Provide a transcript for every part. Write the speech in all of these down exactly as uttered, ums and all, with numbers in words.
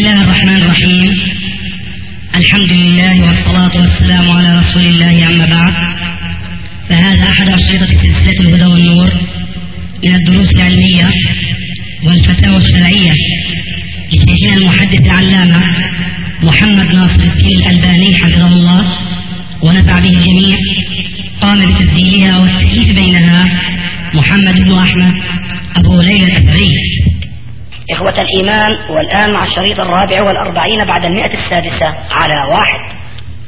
الله الرحمن الرحيم. الحمد لله والصلاة والسلام على رسول الله، أما بعد، فهذا أحد أشرطة سلسلة الهدى والنور من الدروس العلمية والفتاوى الشرعية لشيخنا المحدث العلامة محمد ناصر الدين الألباني حفظه الله ونفع به الجميع. قام بتسجيلها والتأليف بينها محمد بن أحمد أبو ليلى الأثري. إخوة الإيمان، والآن مع الشريط الرابع والأربعين بعد المئة السادسة على واحد.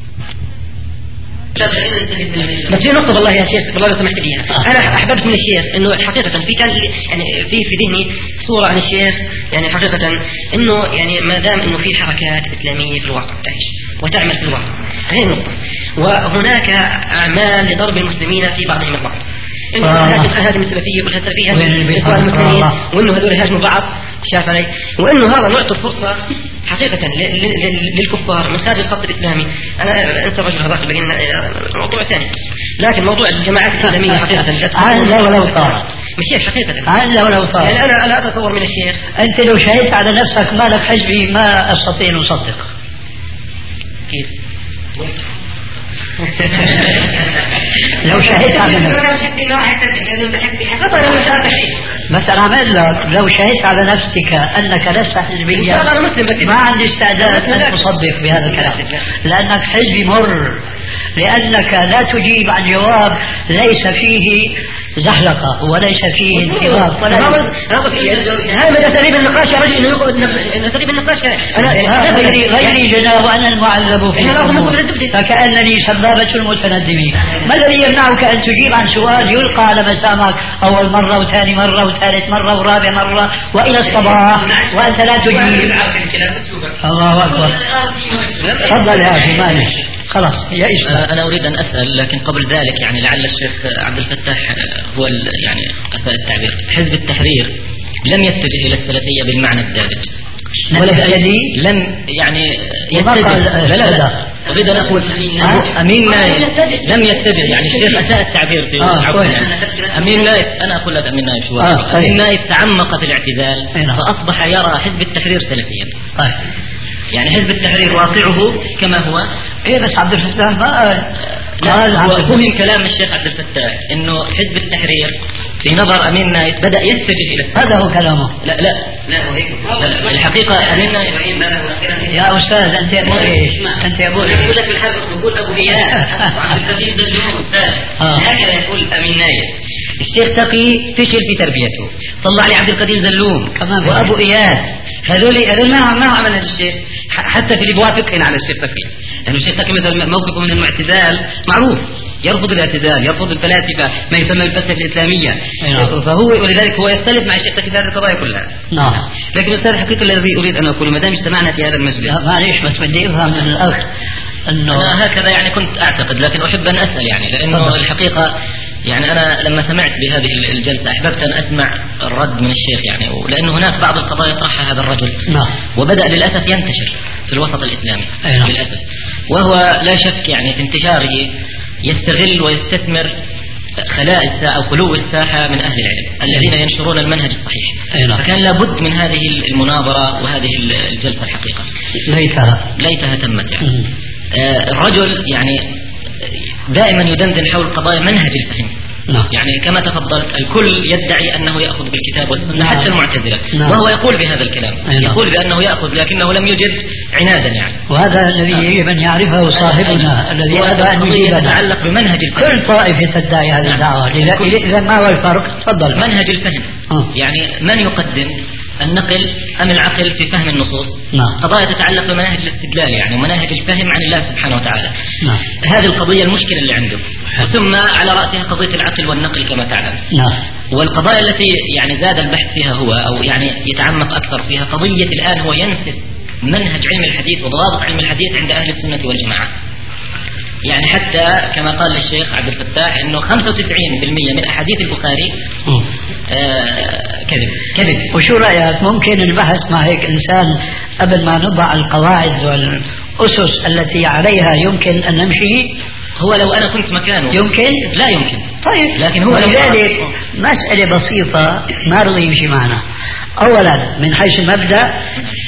بس في نقطة والله يا شيخ، والله لو سمحت لي، أنا أحببت من الشيخ إنه حقيقة في كان يعني في في ذهني صورة عن الشيخ، يعني حقيقة إنه يعني ما دام إنه في حركات إسلامية في الواقع تعيش وتعمل في الواقع، هذه النقطة. وهناك أعمال لضرب المسلمين في بعضهم البعض، إنه هذه الأهادم السلفية كلها سلفية الإخوان المسلمين، وإنه هذول يهاجموا بعض، شاف علي، وإنه هذا نعطي الفرصة حقيقة للكفار من خارج الخط الإسلامي. أنا أنت الرجل هذاك بقينا موضوع ثاني، لكن موضوع الجماعات الإسلامية حقيقة عال ولو صارت مش حقيقة عال ولو صارت. يعني أنا لا أتصور من الشيخ، أنت لو شهدت على نفسك ما لك حزبي ما أستطيع أن أصدق. كيف؟ لو شهدت على نفسك بس أنا أعمل لك، لو شهدت على نفسك أنك لست حزبيا ما عندي استعداد أن أصدق بهذا الكلام، لأنك حزبي مر، لأنك لا تجيب عن جواب ليس فيه زحلقة وليس فيه انتباه ولا هذا أساليب النقاش يا رجل، إنه أساليب النقاش أنا غيري غيري جناه وأنا المعذب في الأمور فكأنني سبابة المتندمين. ما الذي يمنعك أن تجيب عن سؤال يلقى على مسامك أول مرة وثاني مرة وثالث مرة ورابع مرة وإلى الصباح وأنت لا تجيب؟ الله أكبر. تفضل يا أخي معلش خلاص يا إيش. أنا أريد أن أسأل، لكن قبل ذلك يعني لعل الشيخ عبد الفتاح هو يعني أسأل التعبير. حزب التحرير لم يتجه إلى السلفية بالمعنى الدارج، ولا الذي لم يعني يتجه. لا لا لا أريد أن أقول أمين نايف لم يتجه، يعني الشيخ أساء التعبير في آه يعني. أمين نايف أنا أقول لك أمين نايف شو آه أمين نايف تعمق في الاعتزال فأصبح يرى حزب التحرير سلفيا. آه. يعني حزب التحرير واقعه كما هو. إيه بس عبد الفتاح ما قال قال هو فهم كلام الشيخ عبد الفتاح إنه حزب التحرير في نظر أمين نايف بدأ يتجه إلى السلفية. هذا هو كلامه. لا لا لا هو هيك. لا الحقيقة أمين نايف يا أستاذ أنت يا أبو إيش أنت يا أبو إيش يقول لك الحرب يقول أبو إياس عبد الفتاح ده اليوم أستاذ هكذا يقول أمين نايف. الشيخ تقي فشل في تربيته، طلع لي عبد القديم زلوم كمان وأبو إياس، هذول هذول ما ما عمل هذا الشيء. حتى في اللي بوافقين على الشيخ تقي، لأنه الشيخ تقي مثلا موقفه من المعتزال معروف، يرفض الاعتزال، يرفض الفلاسفة ما يسمى بالفلسفة الإسلامية. أيوة. فهو ولذلك هو يختلف مع الشيخ تقي في هذه القضايا كلها. نعم. لكن الأستاذ الحقيقة الذي أريد أن أقوله ما دام اجتمعنا في هذا المجلس. معليش بس بدي أفهم من الأخ أنه أنا هكذا يعني كنت أعتقد، لكن أحب أن أسأل يعني لأنه طبعا. الحقيقة يعني أنا لما سمعت بهذه الجلسة أحببت أن أسمع الرد من الشيخ يعني، لأنه هناك بعض القضايا يطرحها هذا الرجل. نعم. وبدأ للأسف ينتشر في الوسط الإسلامي. نعم. للأسف، وهو لا شك يعني في انتشاره يستغل ويستثمر خلاء الساحة أو خلو الساحة من أهل العلم الذين ينشرون المنهج الصحيح. نعم. فكان لابد من هذه المناظرة وهذه الجلسة الحقيقة. ليتها ليتها تمت يعني. آه الرجل يعني دائما يدندن حول قضايا منهج الفهم. نعم. يعني كما تفضلت الكل يدعي أنه يأخذ بالكتاب والسنة. نعم. حتى المعتزلة. نعم. وهو يقول بهذا الكلام. نعم. يقول بأنه يأخذ لكنه لم يجد عنادا يعني. وهذا الذي يجب أن يعرفه صاحبنا الذي هذا يتعلق بمنهج الفهم. كل طائفة تدعي هذه الدعوة. إذا ما هو الفرق؟ تفضل. منهج الفهم. آه. يعني من يقدم النقل أم العقل في فهم النصوص؟ نعم. قضايا تتعلق بمناهج الاستدلال يعني ومناهج الفهم عن الله سبحانه وتعالى. نعم. هذه القضية المشكلة اللي عنده. ثم على رأسها قضية العقل والنقل كما تعلم. نعم. والقضايا التي يعني زاد البحث فيها هو أو يعني يتعمق أكثر فيها قضية الآن هو ينسف منهج علم الحديث وضوابط علم الحديث عند أهل السنة والجماعة. يعني حتى كما قال الشيخ عبد الفتاح انه خمسة وتسعين بالمئة من احاديث البخاري آه كذب كذب. وشو رايك ممكن البحث مع هيك انسان قبل ما نضع القواعد والاسس التي عليها يمكن ان نمشي؟ هو لو انا كنت مكانه يمكن؟ لا يمكن. طيب لكن هو لذلك مسألة بسيطة ما رضي يمشي معنا. اولا من حيث المبدأ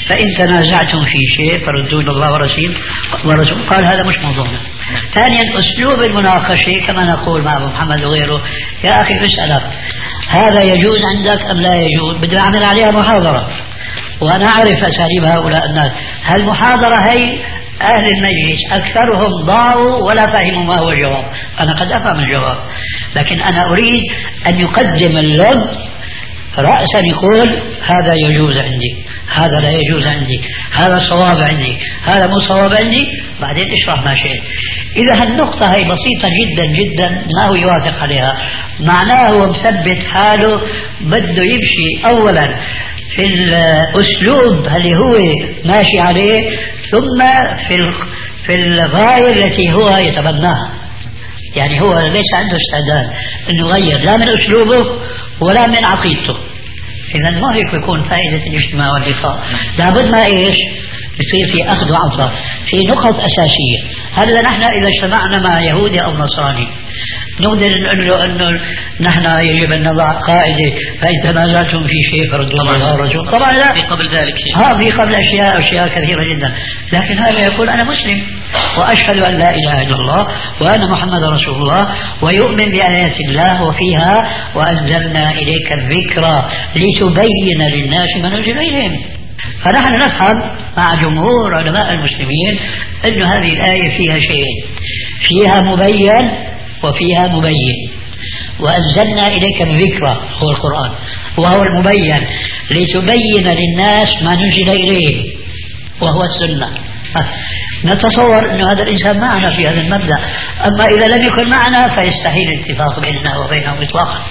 فإن تنازعتم في شيء فردوا إلى الله ورسوله ورسول. قال هذا مش موضوعنا. ثانيا أسلوب المناقشة كما نقول مع أبو محمد وغيره، يا أخي بسألك هذا يجوز عندك أم لا يجوز؟ بدنا نعمل عليها محاضرة، وأنا أعرف أساليب هؤلاء الناس. هالمحاضرة هي أهل المجلس أكثرهم ضاعوا ولا فهموا ما هو الجواب. أنا قد أفهم الجواب، لكن أنا أريد أن يقدم اللب رأسا يقول هذا يجوز عندي، هذا لا يجوز عندي، هذا صواب عندي، هذا مو صواب عندي، بعدين اشرح ما شئت. إذا هالنقطة هي بسيطة جدا جدا ما هو يوافق عليها، معناه هو مثبت حاله بده يمشي أولا في الأسلوب اللي هو ماشي عليه، ثم في في الغاية التي هو يتبناها. يعني هو ليس عنده استعداد أنه يغير لا من أسلوبه ولا من عقيدته. إذا ما هيك بيكون فائدة الاجتماع واللقاء. لابد ما إيش يصير في أخذ وعطاء في نقط أساسية. هلا نحن إذا اجتمعنا مع يهودي أو نصراني نقدر نقول له أنه نحن يجب أن نضع قاعدة فإن تنازعتم في شيء فردوا إلى الله ورسوله. طبعا لا، في قبل ذلك شيء. ها في قبل أشياء أشياء كثيرة جدا. لكن هذا يقول أنا مسلم وأشهد أن لا إله إلا الله وأنا محمد رسول الله، ويؤمن بآيات الله وفيها وأنزلنا إليك الذكرى لتبين للناس ما نزل إليهم. فنحن نفهم مع جمهور علماء المسلمين أن هذه الآية فيها شيئين، فيها مبين وفيها مبين. وأنزلنا إليك الذكرى هو القرآن وهو المبين لتبين للناس ما نزل إليهم وهو السنة. نتصور أن هذا الإنسان معنا في هذا المبدأ، أما إذا لم يكن معنا فيستحيل الاتفاق بيننا وبينه إطلاقا.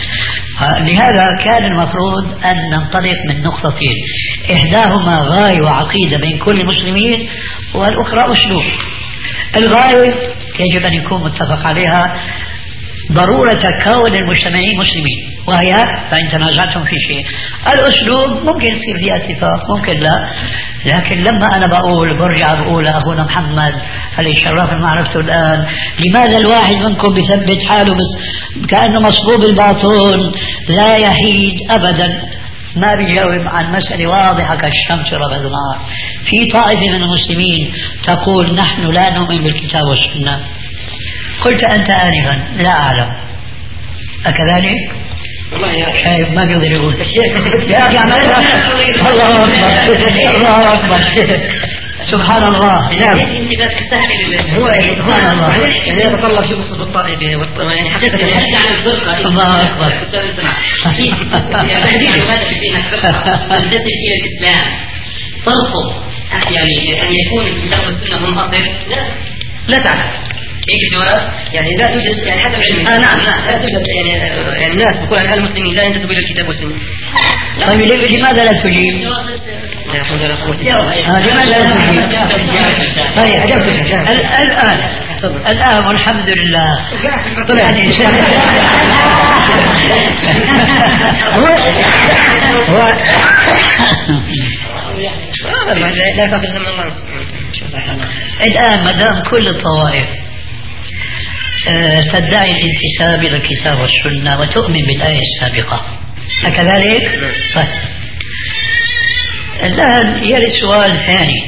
لهذا كان المفروض أن ننطلق من نقطتين، إحداهما غاية وعقيدة بين كل المسلمين، والأخرى أسلوب. الغاية يجب أن يكون متفق عليها ضرورة كون المجتمعين مسلمين، وهي فإن تنازعتم في شيء. الأسلوب ممكن يصير فيه اتفاق ممكن لا، لكن لما أنا بقول برجع بقول أخونا محمد هل يشرف معرفته الآن، لماذا الواحد منكم بيثبت حاله بس كأنه مصبوب الباطون لا يحيد أبدا، ما بيجاوب عن مسألة واضحة كالشمس ربع النهار. في طائفة من المسلمين تقول نحن لا نؤمن بالكتاب والسنة. قلت أنت آنفا لا أعلم، أكذلك؟ والله يا شايف ما بيقدر يقول يا أخي عملها. الله أكبر الله أكبر سبحان الله. نعم هو سبحان الله يعني يتطلب شو قصة الطائفة يعني حقيقة يحكي عن الفرقة. الله أكبر تنتسب إلى الإسلام ترفض يعني أن يكون الكتاب والسنة منأصل؟ لا لا تعلم ايش الجواب؟ يعني لا توجد يعني حسب علمي اه نعم لا لا توجد يعني يعني الناس بقول عن المسلمين لا ينتسبوا الى الكتاب والسنه. طيب لماذا لا تجيب؟ لا حول ولا قوه لماذا لا تجيب؟ طيب الان الان والحمد لله يعني هو لا يخاف من الله. الآن ما دام كل الطوائف تدعي الانتساب إلى الكتاب والسنة وتؤمن بالآية السابقة أكذلك؟ طيب الآن يرد سؤال ثاني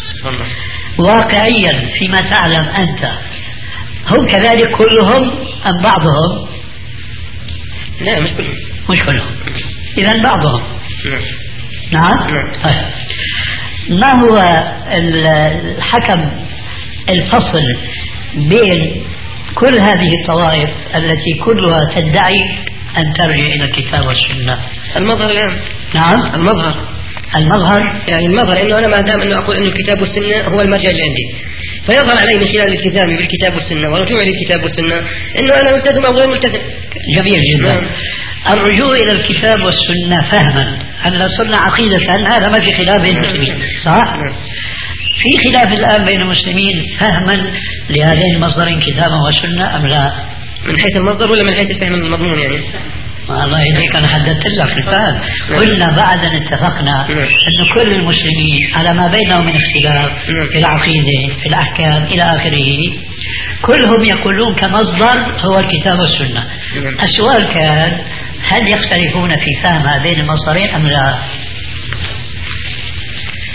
واقعيا فيما تعلم أنت، هم كذلك كلهم أم بعضهم؟ لا مش كلهم. مش كلهم، إذن بعضهم. نعم. طيب ما هو الحكم الفصل بين كل هذه الطوائف التي كلها تدعي أن ترجع إلى الكتاب والسنة؟ المظهر الآن. نعم المظهر المظهر يعني المظهر إنه أنا ما دام إنه أقول إنه الكتاب والسنة هو المرجع اللي عندي، فيظهر علي من خلال التزامي بالكتاب والسنة ورجوعي للكتاب والسنة إنه أنا ملتزم أو غير ملتزم. جميل جدا. نعم. الرجوع إلى الكتاب والسنة فهما أن صرنا عقيدة هذا ما في خلاف بين المسلمين صح؟ نعم. في خلاف الآن بين المسلمين فهما لهذين المصدرين كتابا وسنة أم لا؟ من حيث المصدر ولا من حيث الفهم المضمون يعني؟ الله يهديك أنا حددت لك الفهم. قلنا بعد أن اتفقنا أن كل المسلمين على ما بينهم من اختلاف في العقيدة في الأحكام إلى آخره كلهم يقولون كمصدر هو الكتاب والسنة. السؤال كان هل يختلفون في فهم هذين المصدرين أم لا؟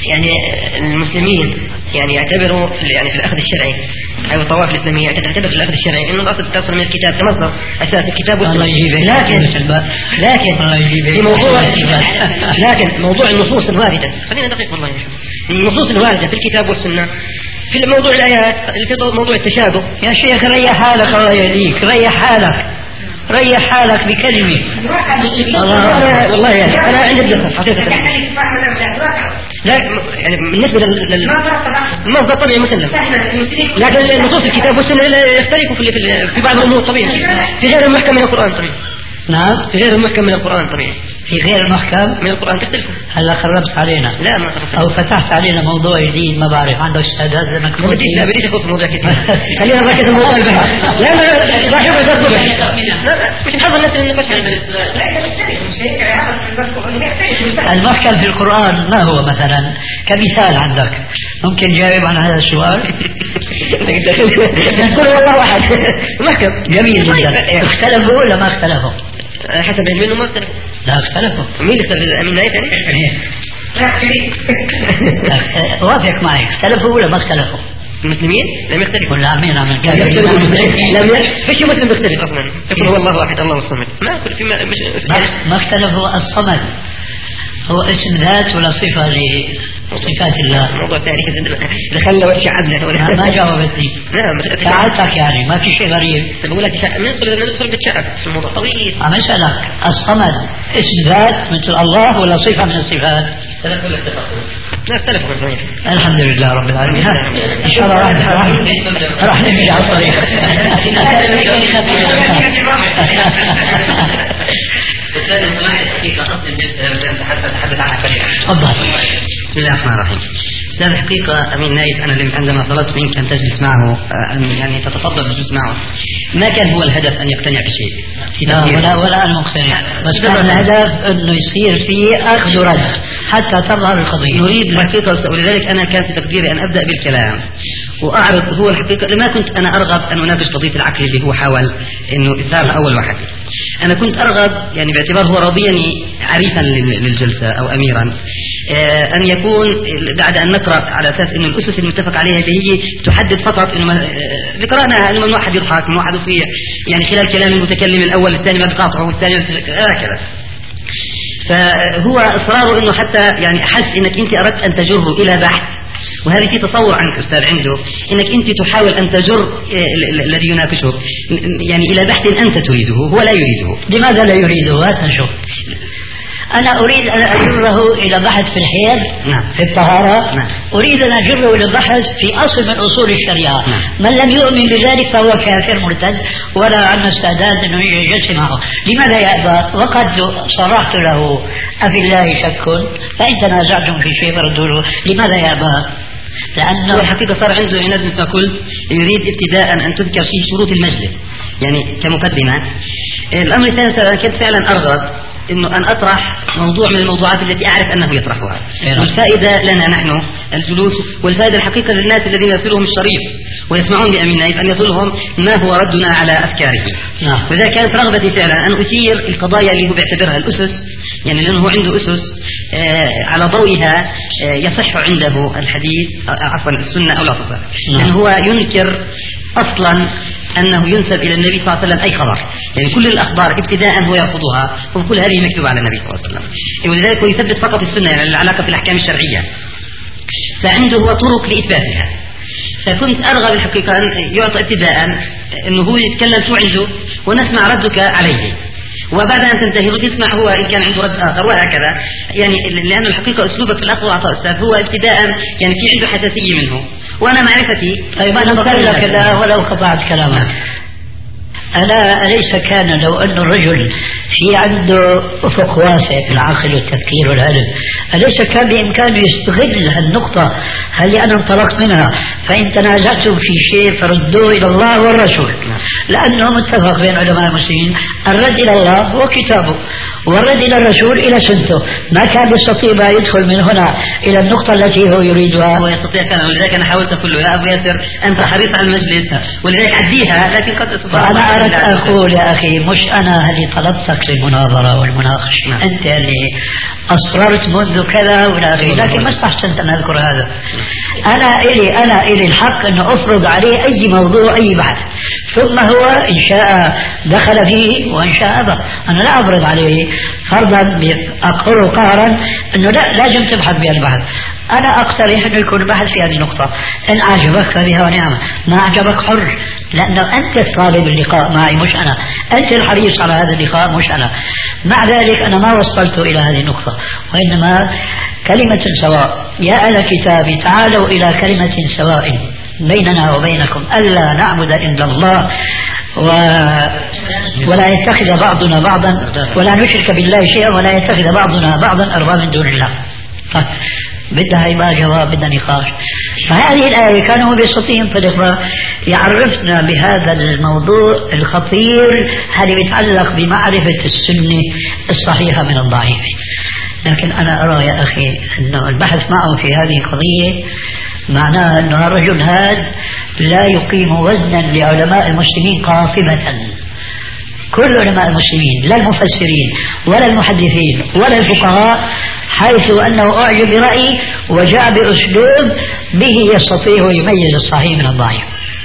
يعني المسلمين يعني يعتبروا في يعني في الأخذ الشرعي أو الطوائف الإسلامية تعتبر في الأخذ الشرعي إنه الأصل تصل من الكتاب كمصدر أساس الكتاب والسنة. لكن لكن في موضوع لكن موضوع النصوص الواردة خلينا دقيق والله النصوص الواردة في الكتاب والسنة في موضوع الآيات في موضوع التشابه. يا شيخ ريح حالك الله يهديك ريح حالك ريح حالك بكلمة. والله والله يعني أنا عندي الدقة حقيقة. لا يعني بالنسبة للمصدر طبيعي مسلم، لكن نصوص الكتاب والسنة يختلفوا في في بعض الأمور طبيعي في غير المحكم من القرآن طبيعي. نعم في غير المحكم من القرآن طبيعي في غير المحكم من القرآن تختلف. هلا خربت علينا. لا ما خربت أو فتحت علينا موضوع جديد ما بعرف عندك استعداد لأنك ما بديش لا بديش أخص موضوع كثير. خلينا نركز الموضوع البحث. لا لا لا راح يبغى يصبح. مش محضر نفس النقاش. المحكم في القرآن ما هو مثلا كمثال عندك ممكن جاوب عن هذا السؤال؟ قل والله واحد محكم جميل جدا. اختلفوا ولا ما اختلفوا؟ حسب علمي انه ما اختلفوا. لا اختلفوا. مين اللي اختلف؟ امين نايف يعني؟ وافق معي اختلفوا ولا ما اختلفوا؟ المسلمين لم يختلفوا. ولا امين امين لم فيش مسلم بيختلف اصلا. يقول هو الله واحد الله الصمد. ما كل في مش ما اختلفوا. الصمد هو اسم ذات ولا صفة لصفات الله؟ موضوع ثاني دخلنا وشعبنا ما جاوبتني. نعم ساعدتك يعني ما في شيء غريب. بقول لك ندخل ندخل بالشعب في الموضوع طويل. عم اسالك الصمد اسم ذات مثل الله ولا صفة من الصفات؟ اختلفوا ولا اتفقوا؟ لا اختلفوا من زمان. الحمد لله رب العالمين. ان شاء الله راح راح نمشي على الطريق. أستاذ سماح الحقيقة أصل الجلسة تحدث عنها قليلا. تفضل. بسم الله الرحمن الرحيم. أستاذ الحقيقة أمين نايف أنا عندما طلبت منك أن تجلس معه أن يعني تتفضل بالجلوس معه ما كان هو الهدف أن يقتنع بشيء. لا ولا ولا أنا مقتنع بس كان الهدف أنه يصير فيه أخذ ورد حتى تظهر القضية. نريد الحقيقة ولذلك أنا كان في تقديري أن أبدأ بالكلام وأعرض هو الحقيقة لما كنت أنا أرغب أن أناقش قضية العقل اللي هو حاول إنه إثارها أول واحد. أنا كنت أرغب يعني باعتبار هو راضيني عريفا للجلسة أو أميرا آه أن يكون بعد أن نقرأ على أساس إنه الأسس المتفق عليها اللي هي تحدد فقط إنه اللي قرأناها إنه ممنوع أحد يضحك ممنوع أحد يصيح يعني خلال كلام المتكلم الأول الثاني ما بقاطعه والثاني هكذا. فهو إصراره إنه حتى يعني أحس إنك أنت أردت أن تجره إلى بحث وهذه في تصور عنك أستاذ عنده إنك أنت تحاول أن تجر الذي يناقشه يعني إلى بحث أنت تريده هو لا يريده. لماذا لا يريده؟ هات نشوف. أنا أريد أن أجره إلى بحث في الحيض نعم. في الطهارة نعم. أريد أن أجره إلى بحث في أصل من أصول الشريعة نعم. من لم يؤمن بذلك فهو كافر مرتد ولا عندنا استعداد أنه يجلس معه. لماذا يأبى؟ وقد صرحت له أفي الله شك فإن تنازعتم في شيء فردوا له. لماذا يأبى؟ لأنه الحقيقة صار عنده عناد مثل ما قلت يريد ابتداء أن تذكر فيه شروط المجلس يعني كمقدمة. الأمر الثاني كنت فعلا أرغب إنه أن أطرح موضوع من الموضوعات التي أعرف أنه يطرحها والفائدة لنا نحن الجلوس والفائدة الحقيقة للناس الذين يصلهم الشريف ويسمعون لأمين نايف أن يصلهم ما هو ردنا على أفكاره. وإذا كانت رغبتي فعلا أن أثير القضايا اللي هو بيعتبرها الأسس يعني لأنه هو عنده أسس آه على ضوئها آه يصح عنده الحديث آه عفوا السنة أو لا تصح لأنه هو ينكر أصلا أنه ينسب إلى النبي صلى الله عليه وسلم أي خبر يعني كل الأخبار ابتداء هو يرفضها وكل هذه مكتوبة على النبي صلى الله عليه وسلم ولذلك هو يثبت فقط السنة يعني العلاقة في الأحكام الشرعية فعنده هو طرق لإثباتها. فكنت أرغب الحقيقة أن يعطى ابتداء أنه هو يتكلم شو عنده ونسمع ردك عليه وبعد أن تنتهي تسمع هو إن كان عنده رد آخر وهكذا يعني لأن الحقيقة أسلوبك في الأخذ والعطاء أستاذ هو ابتداء يعني في عنده حساسية منه وأنا معرفتي. طيب أنا بقول لك لا ولو قطعت كلامك ألا أليس كان لو أن الرجل في عنده أفق واسع في العقل والتفكير والعلم أليس كان بإمكانه يستغل هالنقطة اللي أنا انطلقت منها فإن تنازعتم في شيء فردوه إلى الله والرسول لأنه متفق بين علماء المسلمين الرد إلى الله هو كتابه والرد إلى الرسول إلى سنته ما كان يستطيع يدخل من هنا إلى النقطة التي هو يريدها. هو يستطيع كان ولذلك أنا حاولت أقول له يا أبو ياسر أنت حريص على المجلس ولذلك عديها لكن قد أنا أردت أقول يا أخي مش أنا اللي طلبتك للمناظرة والمناقشة نعم. أنت اللي أصررت منذ كذا ولا غيره، لكن ما استحسنت أن أذكر هذا. أنا إلي أنا إلي الحق أن أفرض عليه أي موضوع أي بحث، ثم هو إن شاء دخل فيه وإن شاء أبى. أنا لا أفرض عليه فرضا أقهره قهرا أنه لا لازم تبحث بهذا البحث. أنا أقترح أنه يكون البحث في هذه النقطة، إن أعجبك فبها ونعمة، ما أعجبك حر، لأنه أنت الطالب اللقاء معي مش أنا، أنت الحريص على هذا اللقاء مش أنا. مع ذلك أنا ما وصلت إلى هذه النقطة، وإنما كلمة سواء. يا أهل الكتاب تعالوا إلى كلمة سواء بيننا وبينكم ألا نعبد إلا الله و... ولا يتخذ بعضنا بعضا ولا نشرك بالله شيئا ولا يتخذ بعضنا بعضا أربابا من دون الله. طيب بدها يبقى جواب، بدها نقاش. فهذه الآية كانوا بيستطيع ينطلق يعرفنا بهذا الموضوع الخطير الذي يتعلق بمعرفة السنة الصحيحة من الضعيف. لكن أنا أرى يا أخي أنه البحث معه في هذه القضية معناه أن الرجل هذا لا يقيم وزنا لعلماء المسلمين قاطبة. كل علماء المسلمين لا المفسرين ولا المحدثين ولا الفقهاء، حيث أنه أعجب برأي وجاء بأسلوب به يستطيع يميز الصحيح من الضعيف.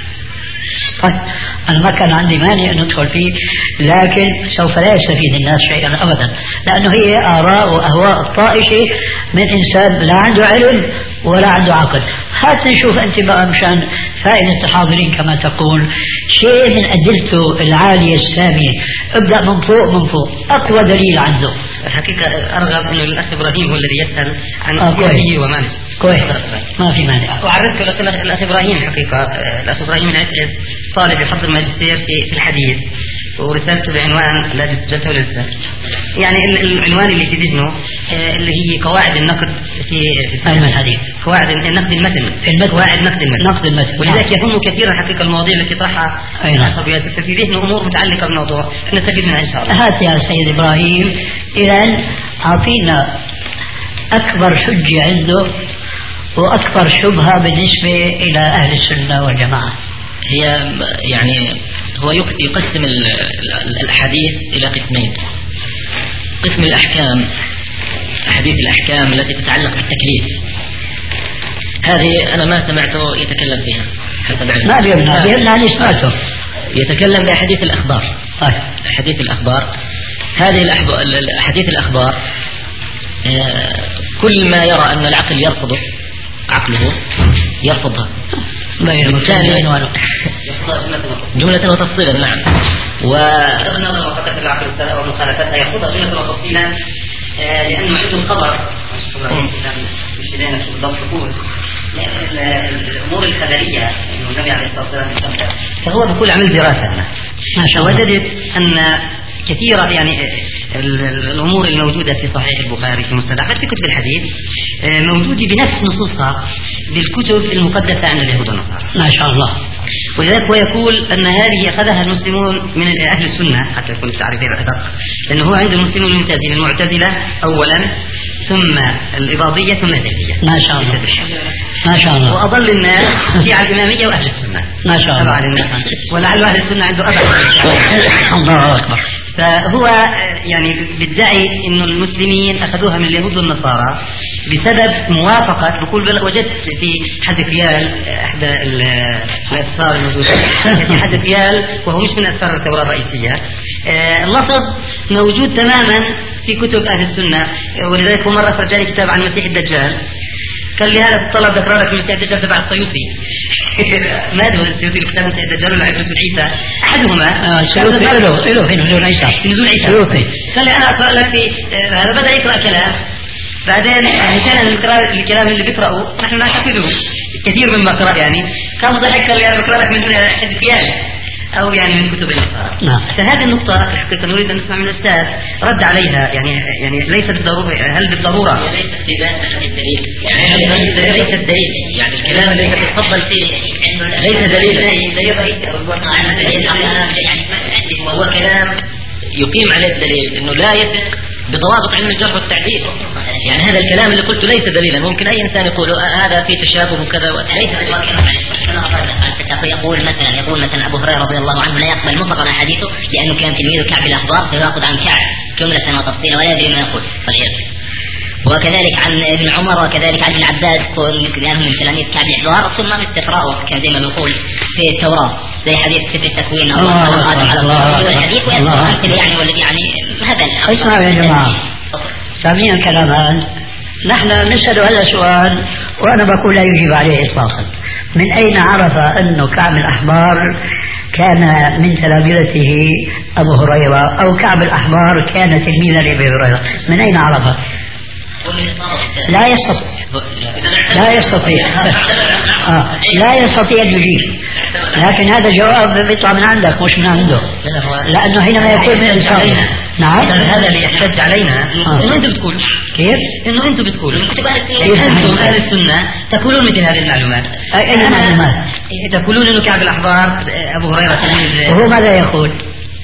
طيب أنا ما كان عندي مانع أن ندخل فيه، لكن سوف لا يستفيد الناس شيئا أبدا، لأنه هي آراء وأهواء طائشة من إنسان لا عنده علم ولا عنده عقل. حتى نشوف أنت بقى مشان فائدة الحاضرين كما تقول شيء من أدلته العالية السامية، ابدأ من فوق من فوق، أقوى دليل عنده. الحقيقة أرغب أنه الأخ إبراهيم هو الذي يسأل عن آه كيفية ومانع. كويس ما في مانع. وعرفت الأخ إبراهيم حقيقة الأخ إبراهيم العترس طالب يحضر ماجستير في الحديث ورسالته بعنوان لا سجلته لسه، يعني العنوان اللي في ذهنه اللي هي قواعد النقد في علم الحديث، قواعد النقد المتن في المتن، قواعد نقد المتن نقد المتن، ولذلك يهم كثيرا حقيقة المواضيع التي طرحها الأخويات في ذهنه أمور متعلقة بالموضوع نستفيد منها إن شاء الله. هات يا سيد إبراهيم إذن أعطينا أكبر حجة عنده وأكبر شبهة بالنسبة إلى أهل السنة والجماعة. هي يعني هو يقسم الأحاديث إلى قسمين. قسم الأحكام، أحاديث الأحكام التي تتعلق بالتكليف، هذه أنا ما سمعته يتكلم فيها حسب علمي. ما بيمنع بيمنع عن إسماته. يتكلم بأحاديث الأخبار. طيب أحاديث الأخبار، هذه الأحاديث الأخبار كل ما يرى أن العقل يرفضه عقله يرفضها. جملة وتفصيلا. نعم. والنظر وفترة العقل ومخالفتها يرفضها جملة وتفصيلا لأنه عنده الخبر مش لنا شو بالضبط يقول الأمور الخبرية إنه النبي عليه الصلاة والسلام، فهو بكل عمل دراسة وجدت أن كثيرة يعني الأمور الموجودة في صحيح البخاري في المستدرك في كتب الحديث موجودة بنفس نصوصها بالكتب المقدسة عند اليهود والنصارى ما شاء الله. ولذلك هو يقول أن هذه أخذها المسلمون من أهل السنة حتى يكون التعريف أدق، لأنه هو عند المسلمون المعتزلة المعتزلة أولا ثم الإباضية ثم الزيدية ما شاء الله ما شاء الله. وأضل الناس شيعة الإمامية وأهل السنة ما شاء الله. أبعد الناس ولعل أهل السنة عنده أبعد. الله أكبر. فهو يعني بيدعي إنه المسلمين أخذوها من اليهود والنصارى بسبب موافقة، بقول وجدت في حدثيال إحدى الأسفار الموجودة في حدثيال وهو مش من أسفار التوراة الرئيسية، اللفظ موجود تماما في كتب أهل السنة. ولذلك هو مرة فرجاني كتاب عن المسيح الدجال قال لي هذا الطلب ذكر لك المسيح الدجال تبع السيوطي. ما ادري السيوطي الكتاب المسيح الدجال ولا نزول عيسى احدهما السيوطي له له في نزول عيسى نزول عيسى السيوطي. قال لي انا اقرا لك في هذا بدا يقرا كلام بعدين كان القراءة الكلام اللي بيقرأه نحن نعتقده كثير مما قرأ يعني كان ضحك قال لي انا بقرا لك من حدثيان أو يعني من كتب النصارى. نعم. فهذه النقطة الحقيقة نريد أن نسمع من الأستاذ رد عليها، يعني يعني ليس بالضرورة، هل بالضرورة؟ ليس استبان أحد الدليل، يعني ليس الدليل، يعني الكلام الذي تتفضل فيه ليس دليل، دليل رئيسي عن الدليل يعني وهو كلام يقيم عليه الدليل إنه لا يثق بضوابط علم الجرح والتعديل. يعني هذا الكلام اللي قلته ليس دليلا، ممكن أي إنسان يقول هذا فيه تشابه وكذا ليس يقول مثلا يقول مثلا أبو هريرة رضي الله عنه لا يقبل مطلقا حديثه لأنه كان تلميذ كعب الأخبار فيأخذ عن كعب جملة وتفصيلا ولا يدري ما يقول. وكذلك عن ابن عمر وكذلك عن ابن عباس لأنهم من تلاميذ كعب الأحبار، ثم استقراءه كما زي ما بنقول في التوراة زي حديث سفر التكوين الله آدم على الله والحديث ويذكر أمثلة يعني والذي يعني هذا. اسمعوا يا جماعة، سامعين الكلام. نحن نسأل هذا سؤال وأنا بقول لا يجيب عليه إطلاقا. من أين عرف أنه كعب الأحبار كان من تلامذته أبو هريرة أو كعب الأحبار كان تلميذا لأبي هريرة؟ من أين عرف؟ لا يستطيع لا يستطيع آه. لا يستطيع أن يجيب، لكن هذا جواب بيطلع من عندك مش من عنده، لأنه حينما يقول من الإنسان. نعم هذا اللي يحتج علينا آه. إنه أنتم بتقولوا كيف؟ إنه أنتم بتقولوا أنتم أهل السنة تقولون مثل هذه المعلومات. أي معلومات؟ تقولون إنه كعب الأحبار أبو هريرة تلميذ. وهو ماذا يقول؟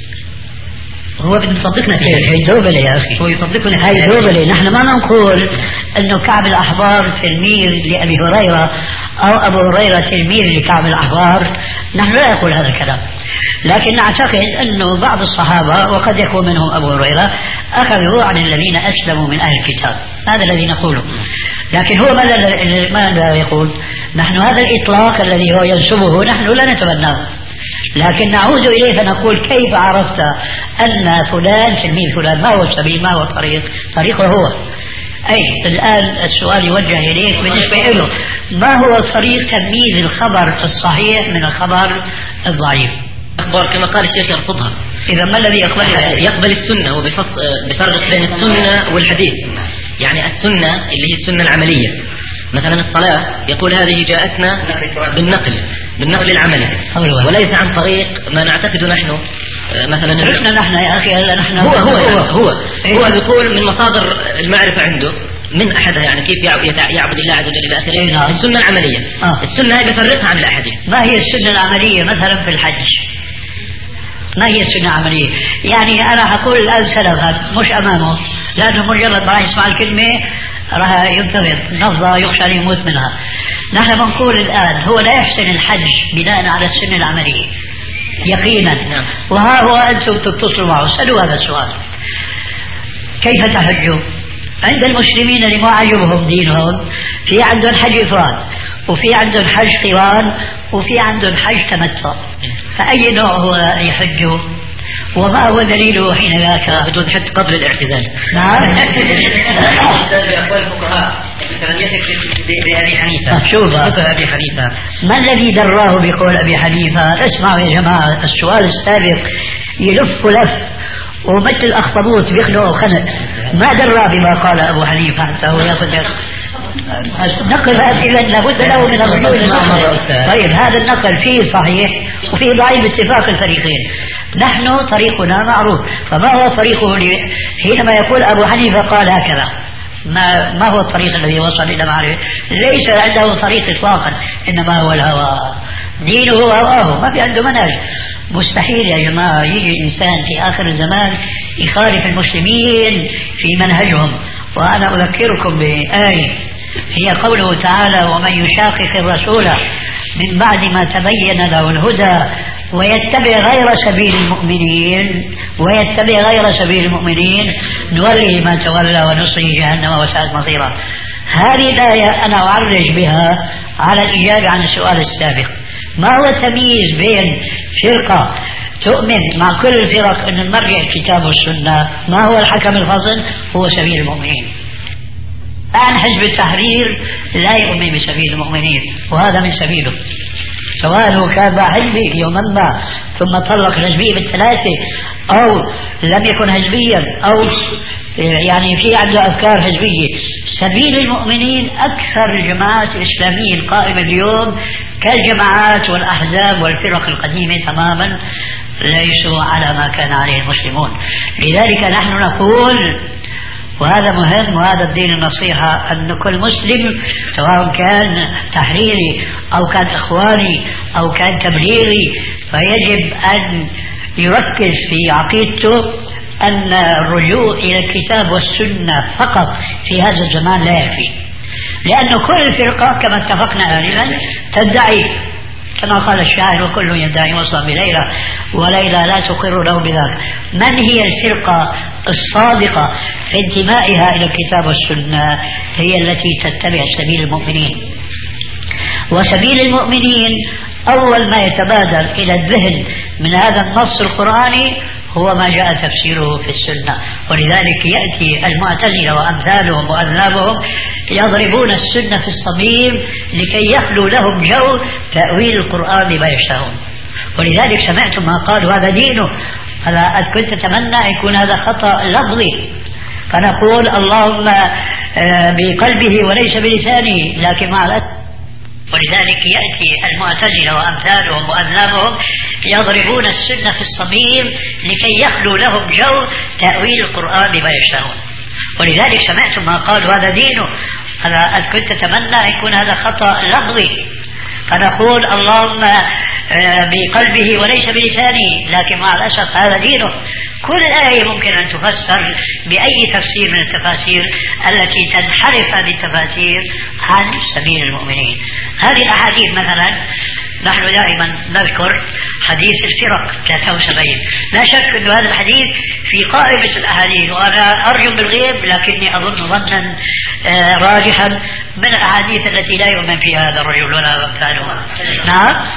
هو بده يصدقنا فيه. هي دوبلة يا أخي، هو يصدقنا. هي دوبلة. نحن ما نقول أنه كعب الأحبار تلميذ لأبي هريرة أو أبو هريرة تلميذ لكعب الأحبار، نحن لا نقول هذا الكلام، لكن نعتقد أنه بعض الصحابة وقد يكون منهم أبو هريرة أخذوا عن الذين أسلموا من أهل الكتاب، هذا الذي نقوله. لكن هو ماذا ماذا يقول؟ نحن هذا الإطلاق الذي هو ينسبه نحن لا نتبناه، لكن نعود إليه فنقول كيف عرفت أن فلان تلميذ فلان؟ ما هو السبيل؟ ما هو الطريق؟ طريقه هو. أي الآن السؤال يوجه إليك بالنسبة له، ما هو طريق تمييز الخبر الصحيح من الخبر الضعيف؟ أخبار كما قال الشيخ يرفضها. إذا ما الذي يقبلها؟ يقبل السنة وبفرق بين السنة والحديث. يعني السنة اللي هي السنة العملية، مثلا الصلاة يقول هذه جاءتنا بالنقل بالنقل العملي وليس عن طريق ما نعتقد نحن. مثلا عرفنا نحن يا أخي نحن هو هو هو هو, هو بيقول من مصادر المعرفة عنده من أحدها يعني كيف يعبد الله عز وجل إلى آخره. السنة العملية آه. السنة هي بفرقها عن الأحاديث. ما هي السنة العملية مثلا في الحج؟ ما هي السنة العملية؟ يعني أنا أقول الآن سلفا مش أمامه، لأنه مجرد ما يسمع الكلمة راح ينتظر نفضة يخشى أن يموت منها. نحن بنقول الآن هو لا يحسن الحج بناء على السنة العملية يقينا. نعم. وها هو أنتم تتصلوا معه سألوا هذا السؤال، كيف تحجوا؟ عند المسلمين اللي ما عجبهم دينهم في عندهم حج إفراد وفي عندهم حج قران وفي عندهم حج تمتع، فأي نوع هو يحجوا؟ وما هو دليله حين ذاك؟ بدون حج قبل الاعتزال. نعم. بأقوال الفقهاء مثلا يثق بأبي حنيفة. شوف أبي حنيفة ما الذي دراه بقول أبي حنيفة؟ اسمعوا يا جماعة، السؤال السابق يلف لف ومثل الأخطبوط بيخلقوا خنق، ما درى بما قال أبو حنيفة حتى هو يصدق. نقل أسئلة لابد له من الرجوع. طيب هذا النقل فيه صحيح وفيه ضعيف باتفاق الفريقين. نحن طريقنا معروف، فما هو طريقه حينما يقول أبو حنيفة قال هكذا؟ ما, ما هو الطريق الذي وصل إلى معرفة؟ ليس عنده طريق إطلاقا، إنما هو الهوى، دينه هواه، ما في عنده منهج. مستحيل يا جماعة يجي إنسان في آخر الزمان يخالف المسلمين في منهجهم. وأنا أذكركم بآية هي قوله تعالى: ومن يشاقق الرسول من بعد ما تبين له الهدى ويتبع غير سبيل المؤمنين ويتبع غير سبيل المؤمنين نوله ما تولى ونصره جهنم وساءت مصيرا. هذه الآية أنا أعرج بها على الإجابة عن السؤال السابق. ما هو التمييز بين فرقة تؤمن مع كل الفرق أن المرجع الكتاب والسنة؟ ما هو الحكم الفصل؟ هو سبيل المؤمنين. الآن حزب التحرير لا يؤمن بسبيل المؤمنين وهذا من سبيله، سواء كان حزبي يوما ما ثم طلق حزبيه بالثلاثة أو لم يكن حزبيا أو يعني في عنده أفكار حزبية. سبيل المؤمنين أكثر الجماعات الإسلامية القائمة اليوم كالجماعات والأحزاب والفرق القديمة تماما ليسوا على ما كان عليه المسلمون. لذلك نحن نقول، وهذا مهم وهذا الدين النصيحة، أن كل مسلم سواء كان تحريري أو كان إخواني أو كان تبليغي فيجب أن يركز في عقيدته أن الرجوع إلى الكتاب والسنة فقط في هذا الزمان لا يكفي، لأن كل فرقة كما اتفقنا آنفا تدعي كما قال الشاعر: وكل يدعي وصلا بليلى وليلى لا تقر له بذاك. من هي الفرقة الصادقة في انتمائها إلى الكتاب والسنة؟ هي التي تتبع سبيل المؤمنين. وسبيل المؤمنين أول ما يتبادر إلى الذهن من هذا النص القرآني هو ما جاء تفسيره في السنة. ولذلك يأتي المعتزلة وأمثالهم وأذنابهم يضربون السنة في الصميم لكي يخلو لهم جو تأويل القرآن بما يشتهون. ولذلك سمعتم ما قالوا هذا دينه. أنا كنت أتمنى أن يكون هذا خطأ لفظي، فنقول اللهم بقلبه وليس بلسانه، لكن مع الأسف. ولذلك يأتي المعتزلة وأمثالهم وأذنابهم يضربون السنة في الصميم لكي يخلو لهم جو تأويل القرآن بما يشتهون. ولذلك سمعتم ما قالوا هذا دينه. أنا كنت أتمنى أن يكون هذا خطأ لفظي، فنقول اللهم بقلبه وليس بلسانه، لكن مع الأسف هذا دينه. كل آية ممكن أن تفسر بأي تفسير من التفاسير التي تنحرف بالتفاسير عن سبيل المؤمنين. هذه الأحاديث مثلا نحن دائما نذكر حديث الفرق ثلاثة وسبعين، لا شك أن هذا الحديث في قائمة الأحاديث، وأنا أرجو بالغيب لكني أظن ظنا راجحا من الأحاديث التي لا يؤمن فيها هذا الرجل ولا أمثاله. نعم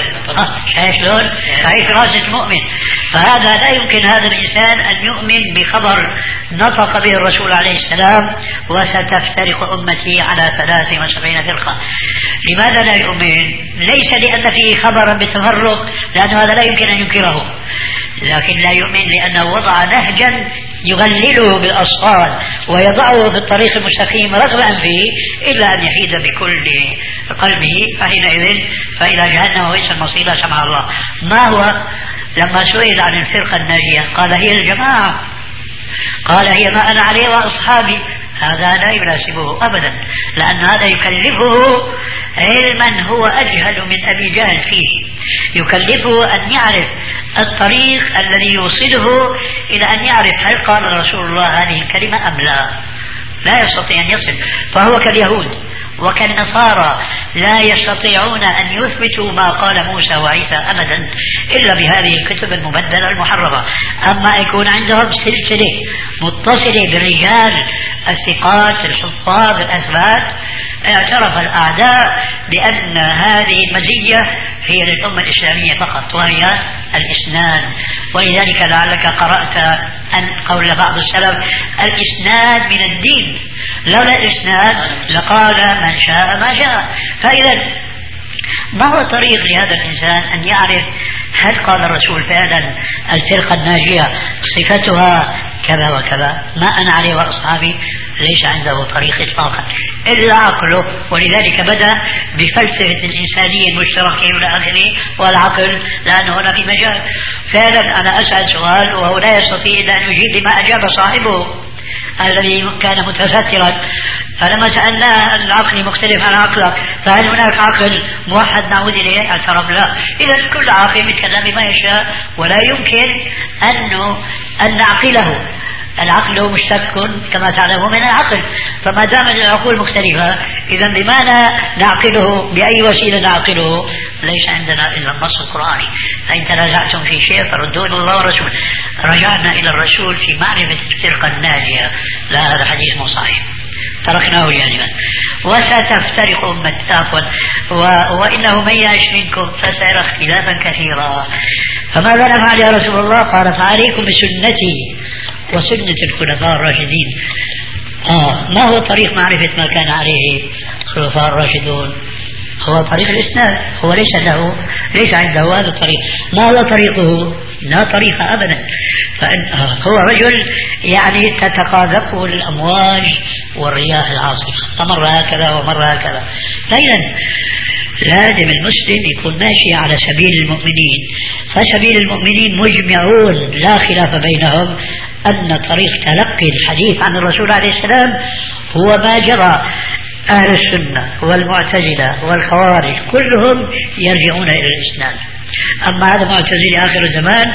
شايف شلون؟ هي فراسة مؤمن. فهذا لا يمكن هذا الإنسان أن يؤمن بخبر نطق به الرسول عليه السلام: وستفترق أمتي على ثلاث وسبعين فرقة. لماذا لا يؤمن؟ ليس لأن فيه خبرا بالتفرق، لأن هذا لا يمكن أن ينكره، لكن لا يؤمن لأنه وضع نهجا يغلله بالأصفاد ويضعه في الطريق المستقيم رغبا فيه إلا أن يحيد بكل قلبه، فحينئذ فإلى جهنم وبئس المصير لا سمح الله. ما هو لما سئل عن الفرقة الناجية قال: هي الجماعة. قال: هي ما أنا عليه وأصحابي. هذا لا يناسبه أبدا، لأن هذا يكلفه علما هو أجهل من أبي جهل فيه، يكلفه أن يعرف الطريق الذي يوصله إلى أن يعرف هل قال رسول الله هذه الكلمة أم لا. لا يستطيع أن يصل، فهو كاليهود وكالنصارى لا يستطيعون أن يثبتوا ما قال موسى وعيسى أبدا إلا بهذه الكتب المبدلة المحرفة. أما يكون عندهم سلسلة متصلة بالرجال الثقات الحفاظ الأثبات، اعترف الأعداء بأن هذه المزية هي للأمة الإسلامية فقط، وهي الإسناد. ولذلك لعلك قرأت أن قول بعض السلف: الإسناد من الدين، لولا الإسناد لقال من شاء ما شاء. فإذا ما هو طريق لهذا الإنسان أن يعرف هل قال الرسول فعلا الفرقة الناجية صفتها كذا وكذا؟ ما أنا عليه وأصحابي ليس عنده طريق إطلاقا إلا عقله. ولذلك بدأ بفلسفة الإنسانية المشتركة إلى آخره والعقل، لأنه هنا في مجال. فعلا أنا أسأل سؤال وهو لا يستطيع أن يجيب لما أجاب صاحبه الذي كان متسترا، فلما سألناه العقل مختلف عن عقلك فهل هناك عقل موحد نعود إليه؟ اعترف لا. إذا كل عاقل يتكلم بما يشاء ولا يمكن أنه أن نعقله. العقل مشتق كما تعلمون من العقل، فما دام العقول مختلفة إذا بماذا نعقله؟ بأي وسيلة نعقله؟ ليس عندنا إلا النص القرآني. فإن تنازعتم في شيء فردوه إلى الله ورسوله. رجعنا إلى الرسول في معرفة الفرقة الناجية. لا، هذا حديث مو صحيح، تركناه جانبا. وستفترق أمتي عفوا وإنه من يعش منكم فسيرى اختلافا كثيرا. فماذا نفعل يا رسول الله؟ قال: فعليكم بسنتي وسنة الخلفاء الراشدين. آه ما هو طريق معرفة ما كان عليه الخلفاء الراشدون؟ هو طريق الإسناد. هو ليس له ليس عنده هذا الطريق. ما هو طريقه؟ لا طريق أبدا. فإن آه هو رجل يعني تتقاذفه الأمواج والرياح العاصفة، فمر هكذا ومر هكذا. فإذا لازم المسلم يكون ماشي على سبيل المؤمنين. فسبيل المؤمنين مجمعون لا خلاف بينهم أن طريق تلقي الحديث عن الرسول عليه السلام هو ما جرى أهل السنة والمعتزلة والخوارج كلهم يرجعون إلى الإسناد. أما هذا معتزلي آخر الزمان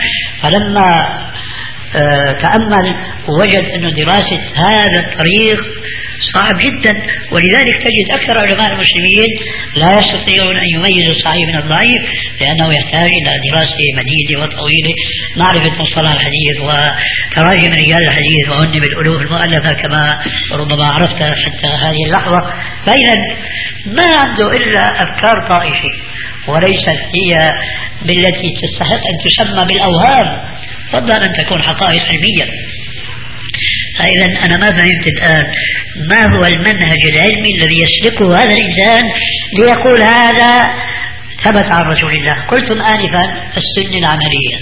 فلما آه تأمل وجد أن دراسة هذا الطريق صعب جدا. ولذلك تجد أكثر علماء المسلمين لا يستطيعون أن يميزوا الصحيح من الضعيف، لأنه يحتاج إلى دراسة مديدة وطويلة، معرفة مصطلح الحديث وتراجم رجال الحديث، وهن بالألوف المؤلفة كما ربما عرفت حتى هذه اللحظة. فإذا ما عنده إلا أفكار طائفة، وليست هي بالتي تستحق أن تسمى بالأوهام، فضلا أن تكون حقائق علمية. فإذا أنا ما فهمت الآن ما هو المنهج العلمي الذي يسلكه هذا الإنسان ليقول هذا ثبت عن رسول الله. قلتم آنفا السنة العملية،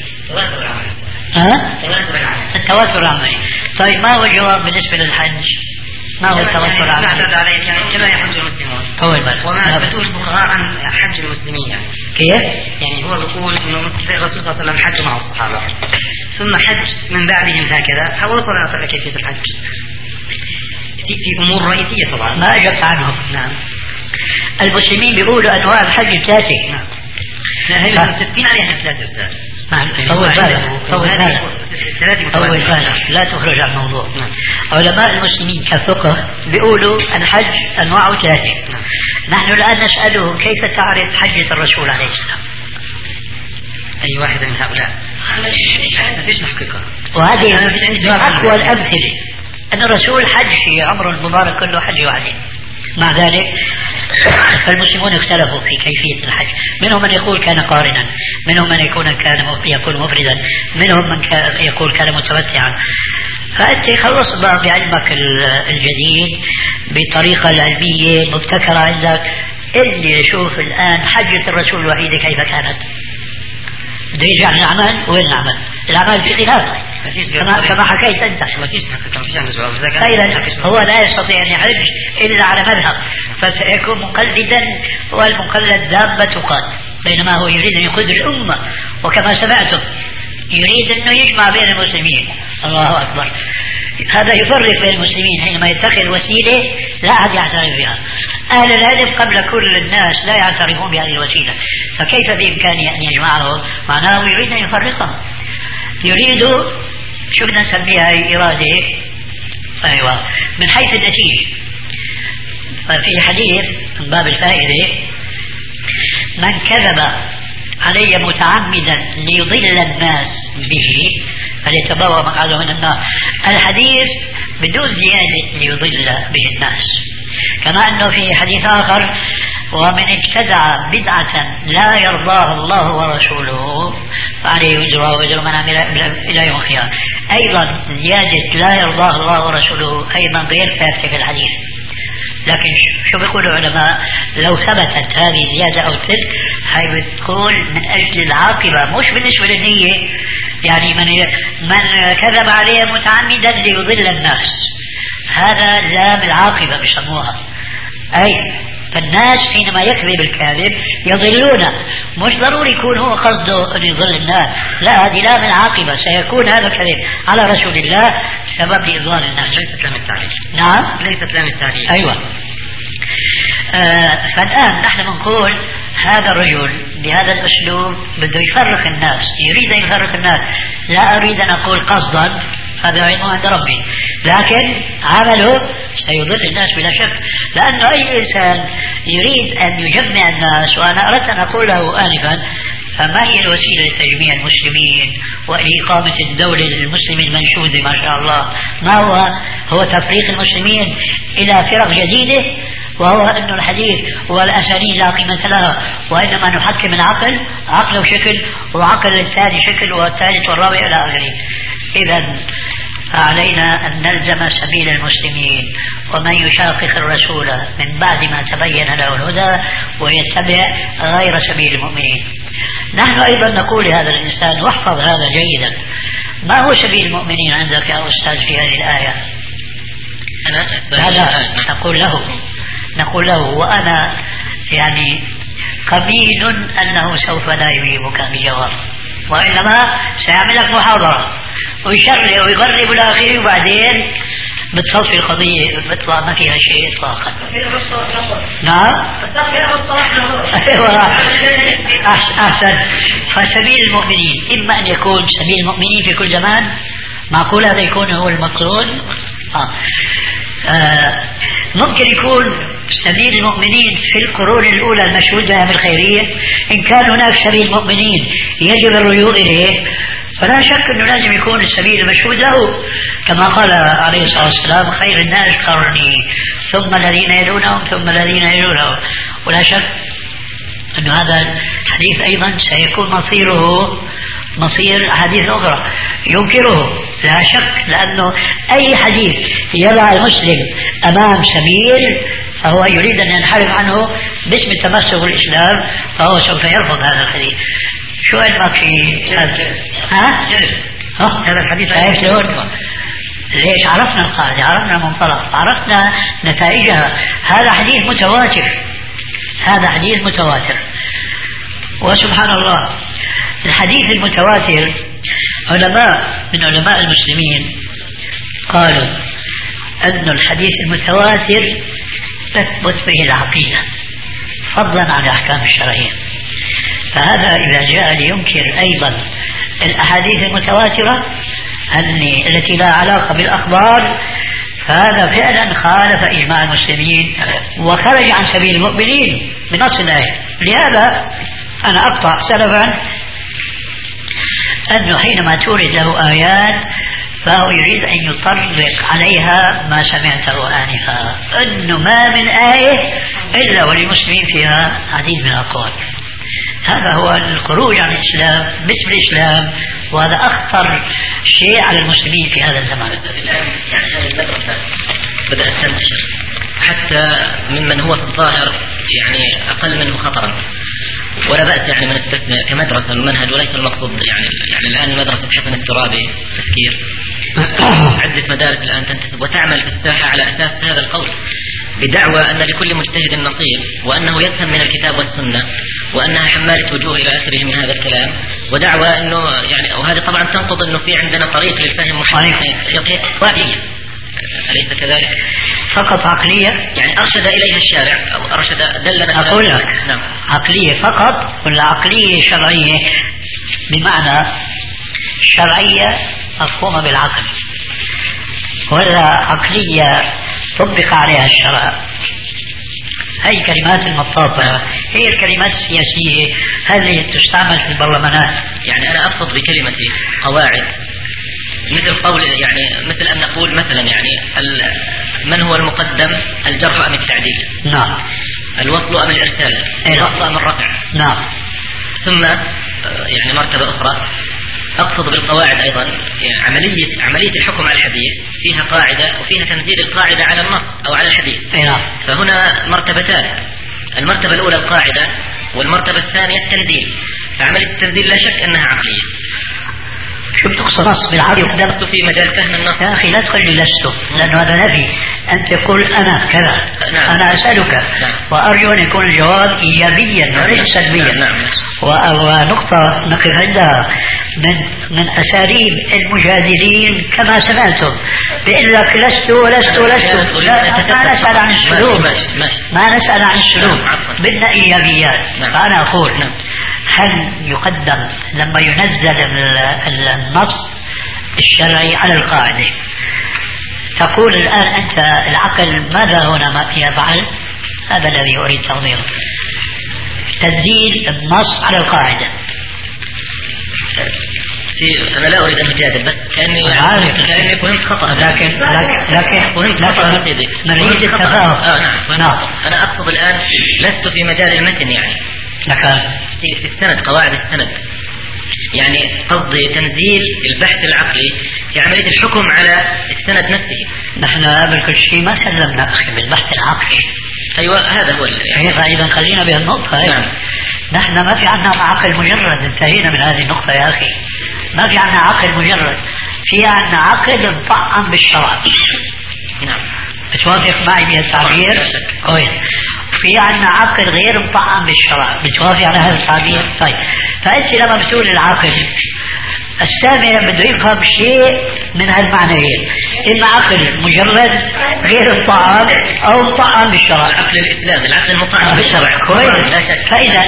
التواتر العملي. طيب ما هو الجواب بالنسبة للحج؟ ما هو التواتر العملي؟ يعني كما يحج المسلمون. وما أثبتوه الفقهاء عن حج المسلمين. يعني كيف؟ يعني هو يقول إنه الرسول صلى الله عليه وسلم حج مع الصحابة، ثم حج من بعدهم هكذا. حاولت أن أصل كيفية الحج في, في أمور رئيسية طبعا ما أجبت عنهم. نعم. المسلمين بيقولوا أنواع الحج ثلاثة. نعم. لا هي متفقين عليها ثلاثة أستاذ. طول بالك طول بالك طول بالك لا تخرج عن الموضوع. نعم. علماء المسلمين كفقه بيقولوا الحج أنواعه ثلاثة. نعم. نحن الآن نسألهم كيف تعرف حجة الرسول عليه السلام؟ أي واحد من هؤلاء ما فيش حقيقة. وهذه أقوى الأمثلة أن الرسول حج في عمره المبارك كله حج وعليه. مع ذلك فالمسلمون اختلفوا في كيفية الحج، منهم من يقول كان قارنا، منهم من يكون كان يكون مفردا، منهم من يقول كان متمتعا. فأنت خلص بقى بعلمك الجديد بالطريقة العلمية المبتكرة عندك، اللي شوف الآن حجة الرسول الوحيدة كيف كانت. بده يرجع للعمل، وين العمل؟ العمل في خلاف كما كما حكيت انت. فإذا هو لا يستطيع ان يحج الا على مذهب، فسيكون مقلدا، والمقلد دابة قاد، بينما هو يريد ان يقود الامة، وكما سمعتم يريد انه يجمع بين المسلمين. الله اكبر. هذا يفرق بين المسلمين حينما يتخذ وسيلة لا أحد يعترف بها. أهل العلم قبل كل الناس لا يعترفون بهذه الوسيلة، فكيف بإمكانه أن يجمعهم؟ معناه يريد أن يفرقهم، يريد شو بدنا نسميها إرادة. أيوة، من حيث النتيجة. ففي حديث من باب الفائدة: من كذب علي متعمدا ليضل الناس به فليتبوأ مقعده من النار. الحديث بدون زيادة ليضل به الناس. كما أنه في حديث آخر: ومن ابتدع بدعة لا يرضاها الله ورسوله فعليه وزرها ووزر من عمل إلى يوم القيامة. أيضا زيادة لا يرضاها الله ورسوله أيضا غير ثابتة في الحديث. لكن شو بيقول العلماء؟ لو ثبتت هذه زيادة أو تلك، هاي بتكون من أجل العاقبة مش بالنسبة للنية. يعني من من كذب عليه متعمدا ليضل الناس، هذا لام العاقبة بيسموها. أي فالناس حينما يكذب الكاذب يضلون، مش ضروري يكون هو قصده أن يضل الناس، لا، هذه لام العاقبة، سيكون هذا الكذب على رسول الله سبب لإضلال الناس. ليست لام التعليل. نعم، ليست لام التعليل. أيوة. آه فالآن نحن بنقول هذا الرجل بهذا الأسلوب بده يفرق الناس، يريد أن يفرق الناس. لا أريد أن أقول قصدا، هذا علمه عند ربي، لكن عمله سيضل الناس بلا شك. لأن أي إنسان يريد أن يجمع الناس، وأنا أردت أن أقول له آنفا، فما هي الوسيلة لتجميع المسلمين ولإقامة الدولة للمسلم المنشودة ما شاء الله؟ ما هو؟ هو تفريق المسلمين إلى فرق جديدة، وهو أن الحديث والأسانيد لا قيمة لها، وإنما نحكم العقل، عقله شكل وعقل الثاني شكل والثالث والرابع إلى آخره. إذا فعلينا أن نلزم سبيل المسلمين، ومن يشاقق الرسول من بعد ما تبين له الهدى ويتبع غير سبيل المؤمنين. نحن أيضا نقول لهذا الإنسان، واحفظ هذا جيدا: ما هو سبيل المؤمنين عندك يا أستاذ في هذه الآية؟ هذا نقول له نقول له وأنا يعني قبيل أنه سوف لا يجيبك بجواب، وإنما سيعمل لك محاضرة ويشرع ويغرب الآخر، وبعدين بتصفي القضية بتطلع ما فيها شيء إطلاقا. نعم أحسن. فسبيل المؤمنين إما أن يكون سبيل المؤمنين في كل زمان، معقول هذا يكون هو المقصود. آه. آه. ممكن يكون سبيل المؤمنين في القرون الأولى المشهود لها بالخيرية. إن كان هناك سبيل مؤمنين يجب الرجوع إليه، فلا شك أنه لازم يكون السبيل المشهود له، كما قال عليه الصلاة والسلام: خير الناس قرني ثم الذين يلونهم ثم الذين يلونهم. ولا شك أن هذا الحديث أيضا سيكون مصيره مصير أحاديث أخرى ينكره، لا شك، لأنه أي حديث يضع المسلم أمام سبيل فهو يريد أن ينحرف عنه باسم التمسك بالإسلام، فهو سوف يرفض هذا الحديث. شو علمك في هذا؟ ها؟ هذا الحديث لا يفسرون. ليش؟ عرفنا القاعدة، عرفنا المنطلق، عرفنا نتائجها. هذا حديث متواتر، هذا حديث متواتر. وسبحان الله الحديث المتواتر علماء من علماء المسلمين قالوا أن الحديث المتواتر تثبت به العقيدة فضلا عن الأحكام الشرعية. فهذا إذا جاء لينكر أيضا الأحاديث المتواترة التي لا علاقة بالأخبار، فهذا فعلا خالف إجماع المسلمين وخرج عن سبيل المؤمنين بنص الآية. لهذا أنا أقطع سلفا أنه حينما تورد له آيات فهو يريد أن يطرق عليها ما سمعته آنفا، أنه ما من آية إلا وللمسلمين فيها عديد من الأقوال. هذا هو الخروج عن الإسلام باسم الإسلام، وهذا أخطر شيء على المسلمين في هذا الزمان. يعني هذه المدرسة بدأت تنتشر حتى ممن هو في الظاهر يعني أقل منه خطرا، ولا بأس يعني من التسمية كمدرسة المنهج، وليس المقصود يعني يعني الآن مدرسة حسن الترابي تفكير عدة مدارس الآن تنتسب وتعمل في الساحة على أساس هذا القول، بدعوى أن لكل مجتهد نصيب، وأنه يفهم من الكتاب والسنة، وأنها حمالة وجوه إلى آخره من هذا الكلام، ودعوى أنه يعني، وهذا طبعا تنقض أنه في عندنا طريق للفهم محرك عقلية، أليس كذلك؟ فقط عقلية يعني أرشد إليها الشارع أو أرشد دلنا. أقول لك نعم. عقلية فقط ولا عقلية شرعية؟ بمعنى شرعية مفهومة بالعقل، ولا عقلية طبق عليها الشرع؟ هاي الكلمات المطاطة هي الكلمات السياسية هذه تستعمل في البرلمانات. يعني أنا أقصد بكلمتي قواعد، مثل قول يعني مثل أن نقول مثلا يعني من هو المقدم، الجر أم التعديل؟ نعم. الوصل أم الإرسال؟ الوصل أم الرفع؟ نعم. ثم يعني مرتبة أخرى أقصد بالقواعد أيضا يعني عملية عملية الحكم على الحديث فيها قاعدة وفيها تنزيل القاعدة على النص أو على الحديث. نعم. فهنا مرتبتان، المرتبة الأولى القاعدة والمرتبة الثانية التنزيل، فعملية التنزيل لا شك أنها عقلية. شو بتقصد نص بالعقل؟ لست في مجال فهم النص يا أخي لا تقل لي لست، لأنه هذا نفي. أنت تقول أنا كذا. نعم. أنا أسألك. نعم. وأرجو أن يكون الجواب إيجابيا وليس سلبيا. نعم. ونقطة نقف عندها من من أساليب المجادلين كما سمعتم، بيقول لك لست ولست ولست. ما نسأل عن السلوك، ما نسأل عن السلوك، بدنا إيجابيات. فأنا أقول هل يقدم لما ينزل النص الشرعي على القاعدة؟ تقول الآن أنت العقل ماذا هنا ما يفعل؟ هذا الذي أريد توضيحه. تنزيل النص على القاعدة. أنا لا أريد أن أجادل، بس كأني عارف كأني فهمت خطأ. لكن لكن لكن فهمت خطأ سيدي. نريد التفاهم. آه نعم. نعم. أنا أقصد الآن لست في مجال المتن يعني. لكن في السند، قواعد السند. يعني قصدي تنزيل البحث العقلي في عملية الحكم على السند نفسه. نحن قبل كل شيء ما سلمنا أخي بالبحث العقلي. أيوة هذا هو يعني فإذا خلينا بهالنقطة. نعم. نحن ما في عنا عقل مجرد، انتهينا من هذه النقطة يا أخي. ما في عنا عقل مجرد، في عنا عقل مطعم بالشرع. نعم. بتوافق معي بهالتعبير؟ كويس. في عنا عقل غير مطعم بالشرع، بتوافق على هذا التعبير؟ طيب، فأنت لما بتقول العقل السامع بده يفهم شيء من هالمعنيين، إما عقل مجرد غير مطعم أو مطعم بالشرع. العقل الإسلامي، العقل المطعم بالشرع. كويس. فإذا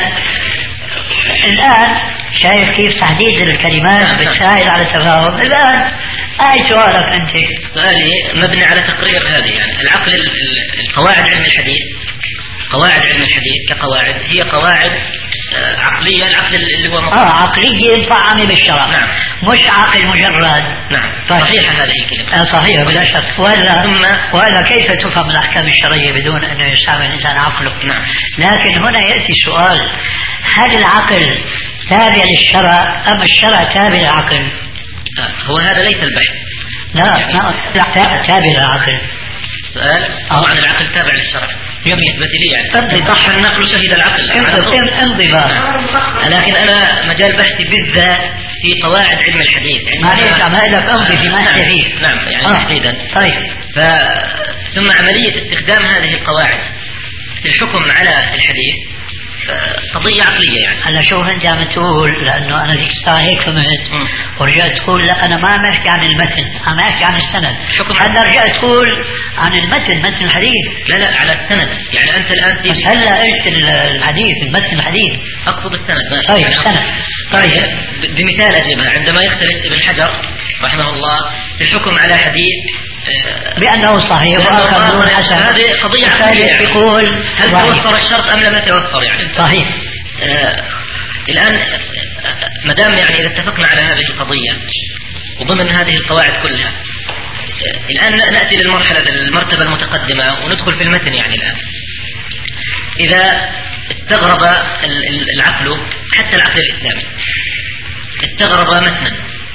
الآن شايف كيف تحديد الكلمات بتساعد على التفاهم؟ الآن أي سؤالك أنت؟ سؤالي مبني على تقرير هذه يعني العقل قواعد علم الحديث قواعد علم الحديث كقواعد هي قواعد عقلية، العقل اللي هو اه عقلية مطعمة بالشرع. نعم. مش عقل مجرد. نعم. طيب. صحيحة هذه الكلمة. آه صحيحة بلا شك. ولا ثم ولا كيف تفهم الأحكام الشرعية بدون أن يستعمل الإنسان عقله؟ نعم. لكن هنا يأتي سؤال: هل العقل تابع للشرع أم الشرع تابع للعقل؟ آه. هو هذا ليس البحث. لا لا تابع للعقل. سؤال طبعا العقل تابع للشرع. جميل. بالنسبة لي يعني صح النقل شهد العقل. انضباط. لكن أنا مجال بحثي بالذات في قواعد علم الحديث. معليش عم لك أمضي في ما فيه. نعم يعني آه. تحديدا. طيب. ف... ثم عملية استخدام هذه القواعد في الحكم على الحديث قضية عقلية يعني. هلا شوف انت عم تقول، لانه انا ذيك الساعة هيك فهمت ورجعت تقول لا انا ما عم احكي عن المتن، عم احكي عن السند. هلا رجعت تقول عن المتن، متن الحديث. لا لا على السند، يعني انت الان بس هلا قلت الحديث، المتن الحديث. اقصد السند. طيب السند. طيب بمثال اجيبها، عندما يختلف ابن حجر رحمه الله في الحكم على حديث بأنه صحيح وآخر دون حسن، هذه قضية عقلية. يقول هل توفر الشرط أم لم يتوفر يعني؟ صحيح. آه الآن ما دام يعني إذا اتفقنا على هذه القضية وضمن هذه القواعد كلها، آه الآن نأتي للمرحلة المرتبة المتقدمة وندخل في المتن. يعني الآن إذا استغرب العقل، حتى العقل الإسلامي استغرب متنا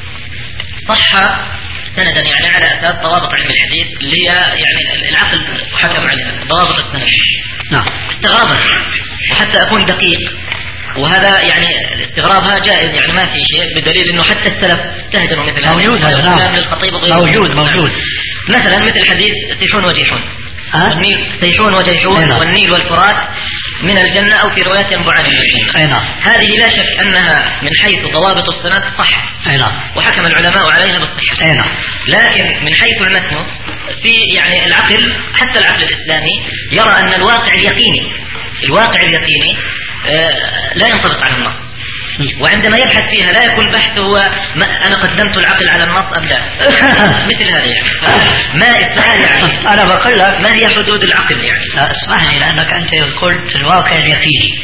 صح سندا يعني على أساس ضوابط علم الحديث اللي هي يعني العقل حكم عليها ضوابط السند. نعم. استغرابها، وحتى أكون دقيق، وهذا يعني استغرابها جائز يعني ما في شيء، بدليل أنه حتى السلف استهجنوا مثل هذا. موجود هذا. نعم. للخطيب موجود موجود. مثلا مثل حديث سيحون وجيحون. أه؟ والنيل سيحون وجيحون. أينا. والنيل والفرات من الجنة، أو في روايات ينبعان من الجنة. أينا. هذه لا شك أنها من حيث ضوابط السند صح. أينا. وحكم العلماء عليها بالصحة. أينا. لكن من حيث المتن في يعني العقل، حتى العقل الإسلامي يرى أن الواقع اليقيني الواقع اليقيني آه لا ينطبق على النص، وعندما يبحث فيها لا يكون البحث هو ما أنا قدمت العقل على النص أم لا. مثل هذا يعني. ما السؤال يعني أنا بقول لك ما هي حدود العقل يعني. لا اسمعني، لأنك أنت قلت الواقع اليقيني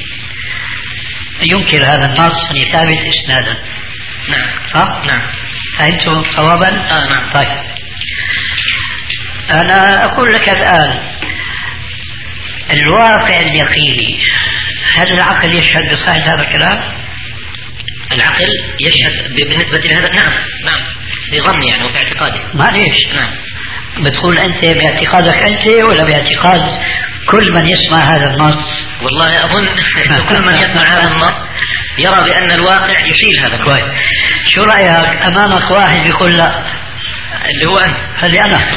ينكر هذا النص ثابت إسنادا. نعم. صح؟ نعم. فهمت صوابا؟ آه نعم. طيب أنا أقول لك الآن الواقع اليقيني، هل العقل يشهد بصحة هذا الكلام؟ العقل يشهد بالنسبة لهذا. نعم نعم في ظني يعني وفي اعتقادي. معليش. نعم. بتقول أنت باعتقادك أنت ولا باعتقاد كل من يسمع هذا النص؟ والله أظن أن كل من يسمع هذا النص يرى بأن الواقع يحيل هذا النص. كويس. شو رأيك أمامك واحد يقول لا، اللي هو أنت؟ هذي أنا.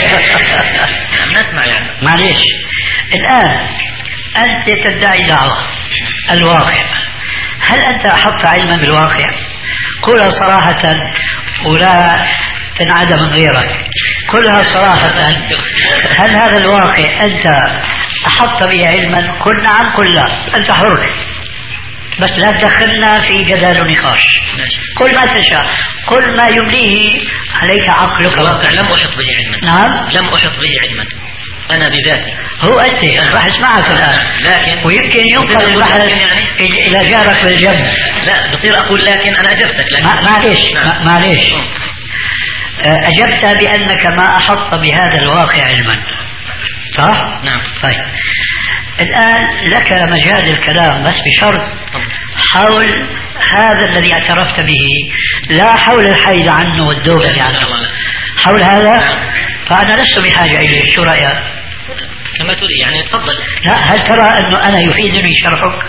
نسمع يعني. معليش الآن أنت تدعي دعوة الواقع، هل أنت أحط علما بالواقع؟ قولها صراحة ولا تنعدى من غيرك، قولها صراحة. هل هذا الواقع أنت أحط به علما؟ قل نعم قل لا، أنت حر، بس لا تدخلنا في جدال ونقاش. قل ما تشاء، قل ما يمليه عليك عقلك. الواقع لم أحط به علما. نعم. لم أحط به علما أنا بذاتي. هو أنت راح اسمعك الآن. لكن ويمكن ينقل البحث يعني إلى جارك بالجنب. لا بصير أقول لكن أنا أجبتك. لكن معليش معليش أجبت بأنك ما أحط بهذا الواقع علما، صح؟ نعم. طيب الآن لك مجال الكلام بس بشرط حول هذا الذي اعترفت به، لا حول الحيد عنه والدوبة عنه. حول هذا فأنا لست بحاجة إليه. شو رأيك؟ كما تريد يعني تفضل. لا هل ترى أنه أنا يفيدني شرحك؟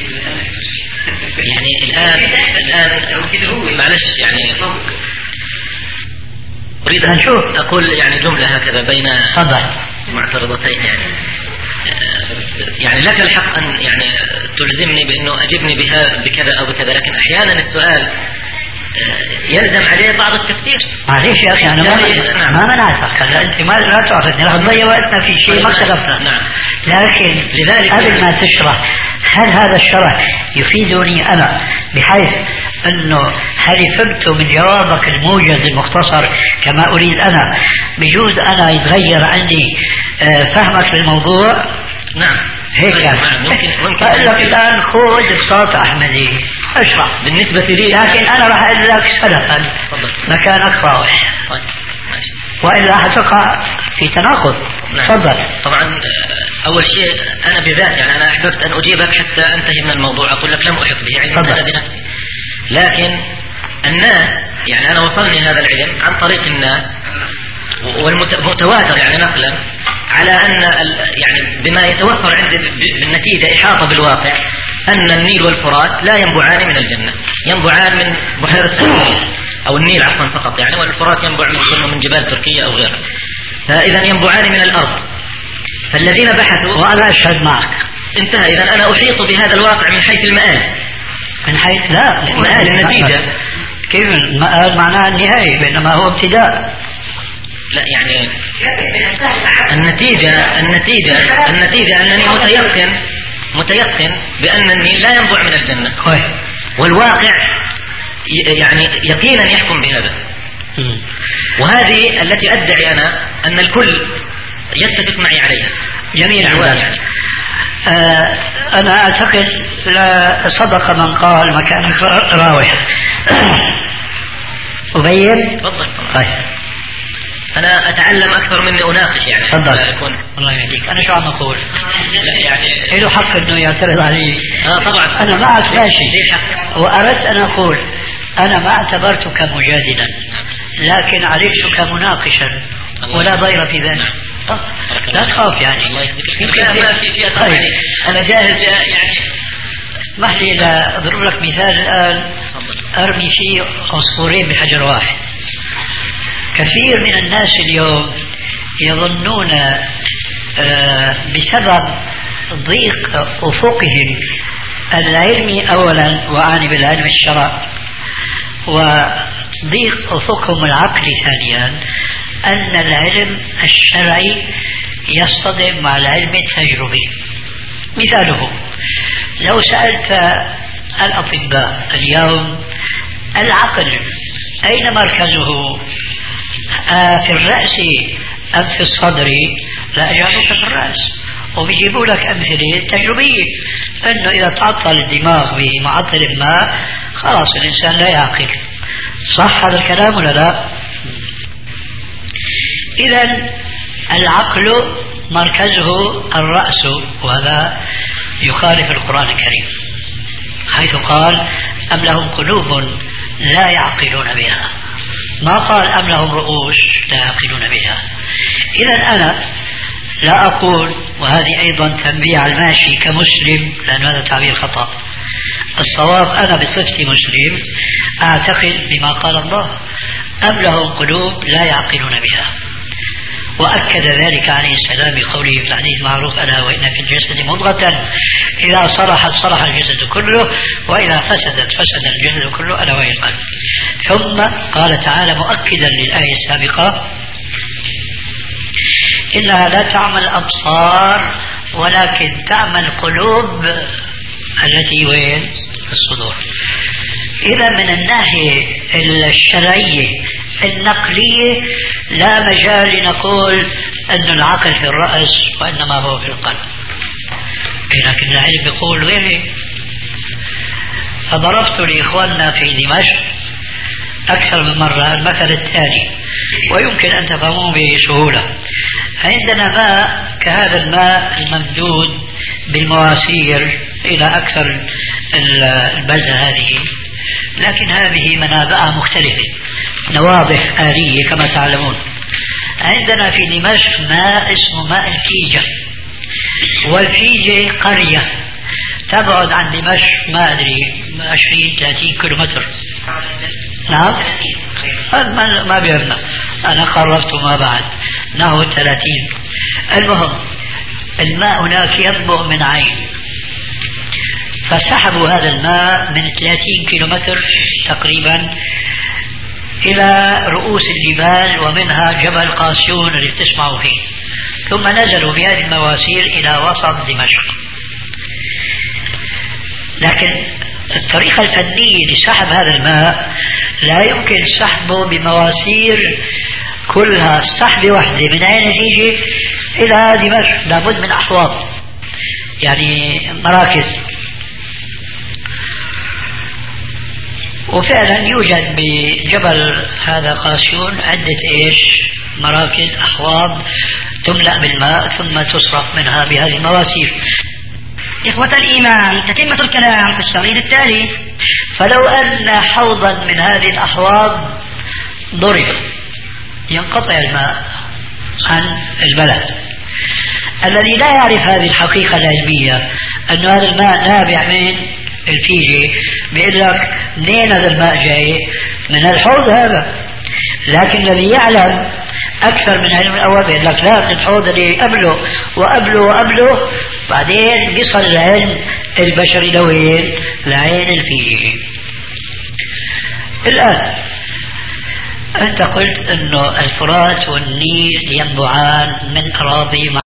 يعني الآن الآن معلش يعني أريد أن نشوف أقول يعني جملة هكذا بين تفضل معترضتين يعني. يعني لك الحق أن يعني تلزمني بأنه أجبني بها بكذا أو بكذا، لكن أحيانا السؤال يلزم عليه بعض التفسير. معليش يا أخي أنا ما ما منعتك، هلا أنت ما لا تعرفني راح تضيع وقتنا في شيء ما اختلفنا. نعم. لكن لذلك قبل ما تشرح، هل هذا الشرح يفيدني أنا بحيث أنه هل فهمت من جوابك الموجز المختصر كما أريد أنا بجوز أنا يتغير عندي فهمك للموضوع؟ نعم هيك يعني. ممكن ممكن أقول لك الآن خذ بساطة أحمدي أشرح. بالنسبة لي لكن أنا راح أقول لك سلفا مكانك راوح، وإلا حتقع في تناقض. تفضل. نعم. طبعا أول شيء أنا بذات يعني أنا أحببت أن أجيبك حتى أنتهي من الموضوع، أقول لك لم أحط به علم أنا بنفسي، لكن الناس يعني أنا وصلني هذا العلم عن طريق الناس والمتواتر يعني نقلا على أن يعني بما يتوفر عندي بالنتيجة إحاطة بالواقع أن النيل والفرات لا ينبعان من الجنة، ينبعان من بحيرة سويس أو النيل عفوا فقط يعني، والفرات ينبع من من جبال تركيا أو غيرها، فإذا ينبعان من الأرض. فالذين بحثوا وأنا أشهد معك انتهى. إذا أنا أحيط بهذا الواقع من حيث المآل، من حيث لا المآل النتيجة. كيف المآل معناه النهاية بينما هو ابتداء؟ لا يعني النتيجة النتيجة النتيجة أنني متيقن متيقن بأن النيل لا ينبع من الجنة، والواقع يعني يقينا يحكم بهذا. وهذه التي أدعي أنا أن الكل يتفق معي عليها. جميل. آه أنا أعتقد لا صدق من قال مكانك راوح. أبين؟ تفضل. طيب أنا أتعلم أكثر مني أناقش يعني. تفضل. يكون الله يهديك. أنا شو عم أقول؟ لا يعني له حق إنه يعترض علي. آه طبعا. أنا معك ماشي، وأردت أن أقول أنا ما اعتبرتك مجادلا لكن عرفتك مناقشا ولا ضير في ذلك. لا تخاف يعني. ما في شيء. طيب أنا جاهز يعني. اسمح لي لا أضرب لك مثال الآن أرمي فيه عصفورين بحجر واحد. كثير من الناس اليوم يظنون بسبب ضيق أفقهم العلمي أولا، وأعني بالعلم الشرع، وضيق أفقهم العقلي ثانيا، أن العلم الشرعي يصطدم مع العلم التجربي. مثاله لو سألت الأطباء اليوم العقل أين مركزه؟ آه في الرأس أم في الصدر؟ لا أجابك في الرأس، وبيجيبوا لك أمثلة تجربية أنه إذا تعطل الدماغ بمعطل ما خلاص الإنسان لا يعقل. صح هذا الكلام ولا لا؟ إذن العقل مركزه الرأس، وهذا يخالف القرآن الكريم حيث قال أم لهم قلوب لا يعقلون بها، ما قال أم لهم رؤوس لا يعقلون بها. إذن أنا لا أقول، وهذه أيضا تنبيه على الماشي كمسلم لأن هذا تعبير خطأ، الصواب أنا بصفتي مسلم أعتقد بما قال الله أم لهم قلوب لا يعقلون بها، وأكد ذلك عليه السلام بقوله في الحديث المعروف ألا وإن في الجسد مضغة إذا صلحت صلح الجسد كله وإذا فسدت فسد الجسد كله ألا وهي القلب. ثم قال تعالى مؤكدا للآية السابقة إنها لا تعمل الأبصار ولكن تعمل القلوب التي وين في الصدور. إذا من الناحية الشرعية النقلية لا مجال لنقول أن العقل في الرأس وإنما هو في القلب، لكن العلم يقول غيره. فضربت لإخواننا في دمشق أكثر من مرة المثل التالي ويمكن أن تفهموه بسهولة. عندنا ماء كهذا الماء الممدود بالمواسير إلى أكثر البلدة هذه، لكن هذه منابعها مختلفة، نواضح آلية كما تعلمون. عندنا في دمشق ماء اسمه ماء الفيجة، والفيجة قرية تبعد عن دمشق ما أدري عشرين ثلاثين كيلومتر. نعم هذا ما بيهمنا، أنا قربت ما بعد نحو ثلاثين. المهم الماء هناك ينبع من عين، فسحبوا هذا الماء من ثلاثين كيلومتر تقريبا إلى رؤوس الجبال ومنها جبل قاسيون اللي بتسمعوا فيه، ثم نزلوا بهذه المواسير إلى وسط دمشق. لكن الطريقة الفنية لسحب هذا الماء لا يمكن سحبه بمواسير كلها سحبة واحدة من أين تيجي إلى دمشق، لابد من أحواض يعني مراكز. وفعلا يوجد بجبل هذا قاسيون عدة ايش مراكز أحواض تملأ بالماء ثم تصرف منها بهذه المواسير. إخوة الإيمان، تتمة الكلام في الشريط التالي. فلو أن حوضا من هذه الأحواض ضرب ينقطع الماء عن البلد. الذي لا يعرف هذه الحقيقة العلمية أن هذا الماء نابع من الفيجي بيقول لك منين هذا الماء جاي؟ من الحوض هذا. لكن الذي يعلم أكثر من علم الأول بيقول لك لا، من الحوض اللي قبله وقبله وقبله، بعدين بيصل العلم البشري لوين؟ لعين الفيجي. الآن أنت قلت أنه الفرات والنيل ينبعان من أراضي